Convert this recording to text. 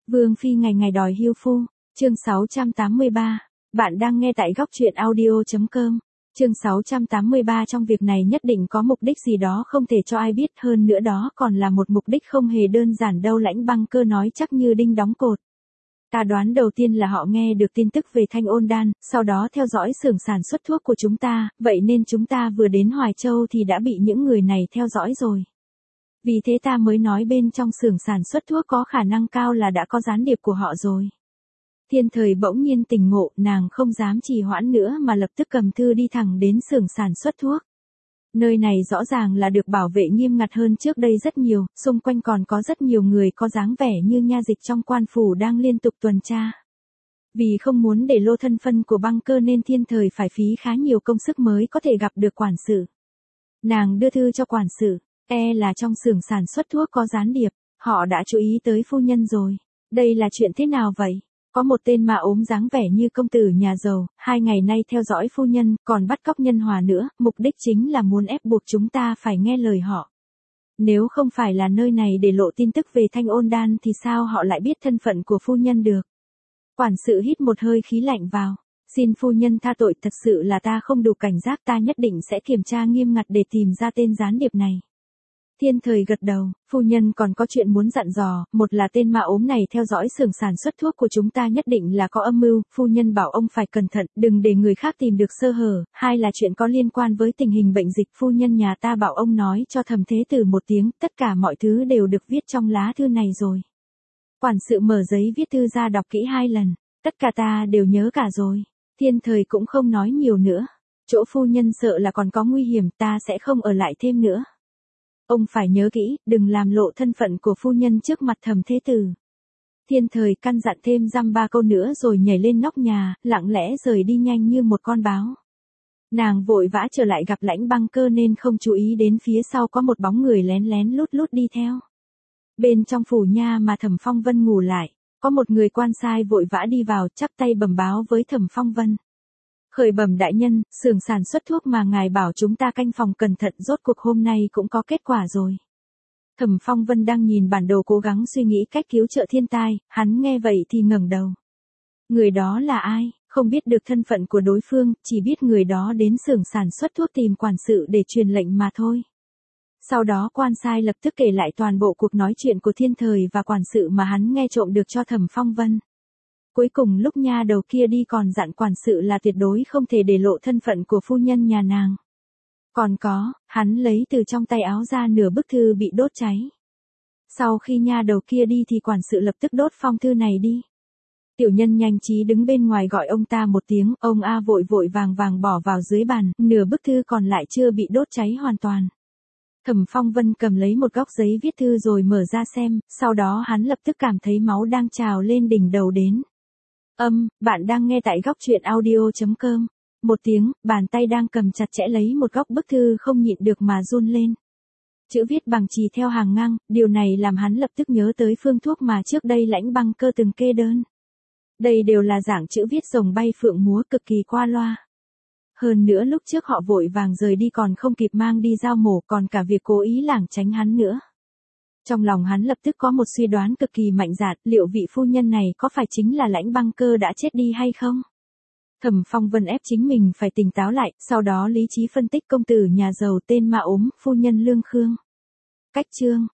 Vương phi ngày ngày đòi hưu phu, chương 683. Bạn đang nghe tại góc truyện audio.com. Chương 683 trong việc này nhất định có mục đích gì đó không thể cho ai biết, hơn nữa đó còn là một mục đích không hề đơn giản đâu. Lãnh Băng Cơ nói chắc như đinh đóng cột. Ta đoán đầu tiên là họ nghe được tin tức về Thanh Ôn Đan, sau đó theo dõi xưởng sản xuất thuốc của chúng ta, vậy nên chúng ta vừa đến Hoài Châu thì đã bị những người này theo dõi rồi. Vì thế ta mới nói bên trong xưởng sản xuất thuốc có khả năng cao là đã có gián điệp của họ rồi. Thiên Thời bỗng nhiên tỉnh ngộ, nàng không dám trì hoãn nữa mà lập tức cầm thư đi thẳng đến xưởng sản xuất thuốc. Nơi này rõ ràng là được bảo vệ nghiêm ngặt hơn trước đây rất nhiều, xung quanh còn có rất nhiều người có dáng vẻ như nha dịch trong quan phủ đang liên tục tuần tra. Vì không muốn để lộ thân phận của Băng Cơ nên Thiên Thời phải phí khá nhiều công sức mới có thể gặp được quản sự. Nàng đưa thư cho quản sự, là trong xưởng sản xuất thuốc có gián điệp, họ đã chú ý tới phu nhân rồi. Đây là chuyện thế nào vậy? Có một tên mà ốm dáng vẻ như công tử nhà giàu, 2 ngày nay theo dõi phu nhân, còn bắt cóc Nhân Hòa nữa, mục đích chính là muốn ép buộc chúng ta phải nghe lời họ. Nếu không phải là nơi này để lộ tin tức về Thanh Ôn Đan thì sao họ lại biết thân phận của phu nhân được? Quản sự hít một hơi khí lạnh vào. Xin phu nhân tha tội, thật sự là ta không đủ cảnh giác, ta nhất định sẽ kiểm tra nghiêm ngặt để tìm ra tên gián điệp này. Thiên Thời gật đầu, phu nhân còn có chuyện muốn dặn dò, một là tên ma ốm này theo dõi xưởng sản xuất thuốc của chúng ta nhất định là có âm mưu, phu nhân bảo ông phải cẩn thận, đừng để người khác tìm được sơ hở, hai là chuyện có liên quan với tình hình bệnh dịch, phu nhân nhà ta bảo ông nói cho Thẩm Thế Tử một tiếng, tất cả mọi thứ đều được viết trong lá thư này rồi. Quản sự mở giấy viết thư ra đọc kỹ 2 lần, tất cả ta đều nhớ cả rồi. Thiên Thời cũng không nói nhiều nữa, chỗ phu nhân sợ là còn có nguy hiểm, ta sẽ không ở lại thêm nữa. Ông phải nhớ kỹ, đừng làm lộ thân phận của phu nhân trước mặt Thẩm Thế Tử. Thiên Thời căn dặn thêm dăm ba câu nữa rồi nhảy lên nóc nhà, lặng lẽ rời đi nhanh như một con báo. Nàng vội vã trở lại gặp Lãnh Băng Cơ nên không chú ý đến phía sau có một bóng người lén lén lút lút đi theo. Bên trong phủ nha mà Thẩm Phong Vân ngủ lại, có một người quan sai vội vã đi vào, chắp tay bẩm báo với Thẩm Phong Vân. Khởi bẩm đại nhân, xưởng sản xuất thuốc mà ngài bảo chúng ta canh phòng cẩn thận rốt cuộc hôm nay cũng có kết quả rồi. Thẩm Phong Vân đang nhìn bản đồ cố gắng suy nghĩ cách cứu trợ thiên tai, hắn nghe vậy thì ngẩng đầu. Người đó là ai? Không biết được thân phận của đối phương, chỉ biết người đó đến xưởng sản xuất thuốc tìm quản sự để truyền lệnh mà thôi. Sau đó quan sai lập tức kể lại toàn bộ cuộc nói chuyện của Thiên Thời và quản sự mà hắn nghe trộm được cho Thẩm Phong Vân. Cuối cùng lúc nha đầu kia đi còn dặn quản sự là tuyệt đối không thể để lộ thân phận của phu nhân nhà nàng. Còn có, hắn lấy từ trong tay áo ra nửa bức thư bị đốt cháy. Sau khi nha đầu kia đi thì quản sự lập tức đốt phong thư này đi. Tiểu nhân nhanh trí đứng bên ngoài gọi ông ta một tiếng, ông A vội vội vàng vàng bỏ vào dưới bàn, nửa bức thư còn lại chưa bị đốt cháy hoàn toàn. Thẩm Phong Vân cầm lấy một góc giấy viết thư rồi mở ra xem, sau đó hắn lập tức cảm thấy máu đang trào lên đỉnh đầu đến. Bạn đang nghe tại góc truyện audio.com. Một tiếng, bàn tay đang cầm chặt chẽ lấy một góc bức thư không nhịn được mà run lên. Chữ viết bằng chì theo hàng ngang, điều này làm hắn lập tức nhớ tới phương thuốc mà trước đây Lãnh Băng Cơ từng kê đơn. Đây đều là dạng chữ viết rồng bay phượng múa cực kỳ qua loa. Hơn nữa lúc trước họ vội vàng rời đi còn không kịp mang đi giao mổ, còn cả việc cố ý lảng tránh hắn nữa. Trong lòng hắn lập tức có một suy đoán cực kỳ mạnh dạn, liệu vị phu nhân này có phải chính là Lãnh Băng Cơ đã chết đi hay không? Thẩm Phong Vân ép chính mình phải tỉnh táo lại, sau đó lý trí phân tích công tử nhà giàu tên ma ốm, phu nhân Lương Khương. Cách chương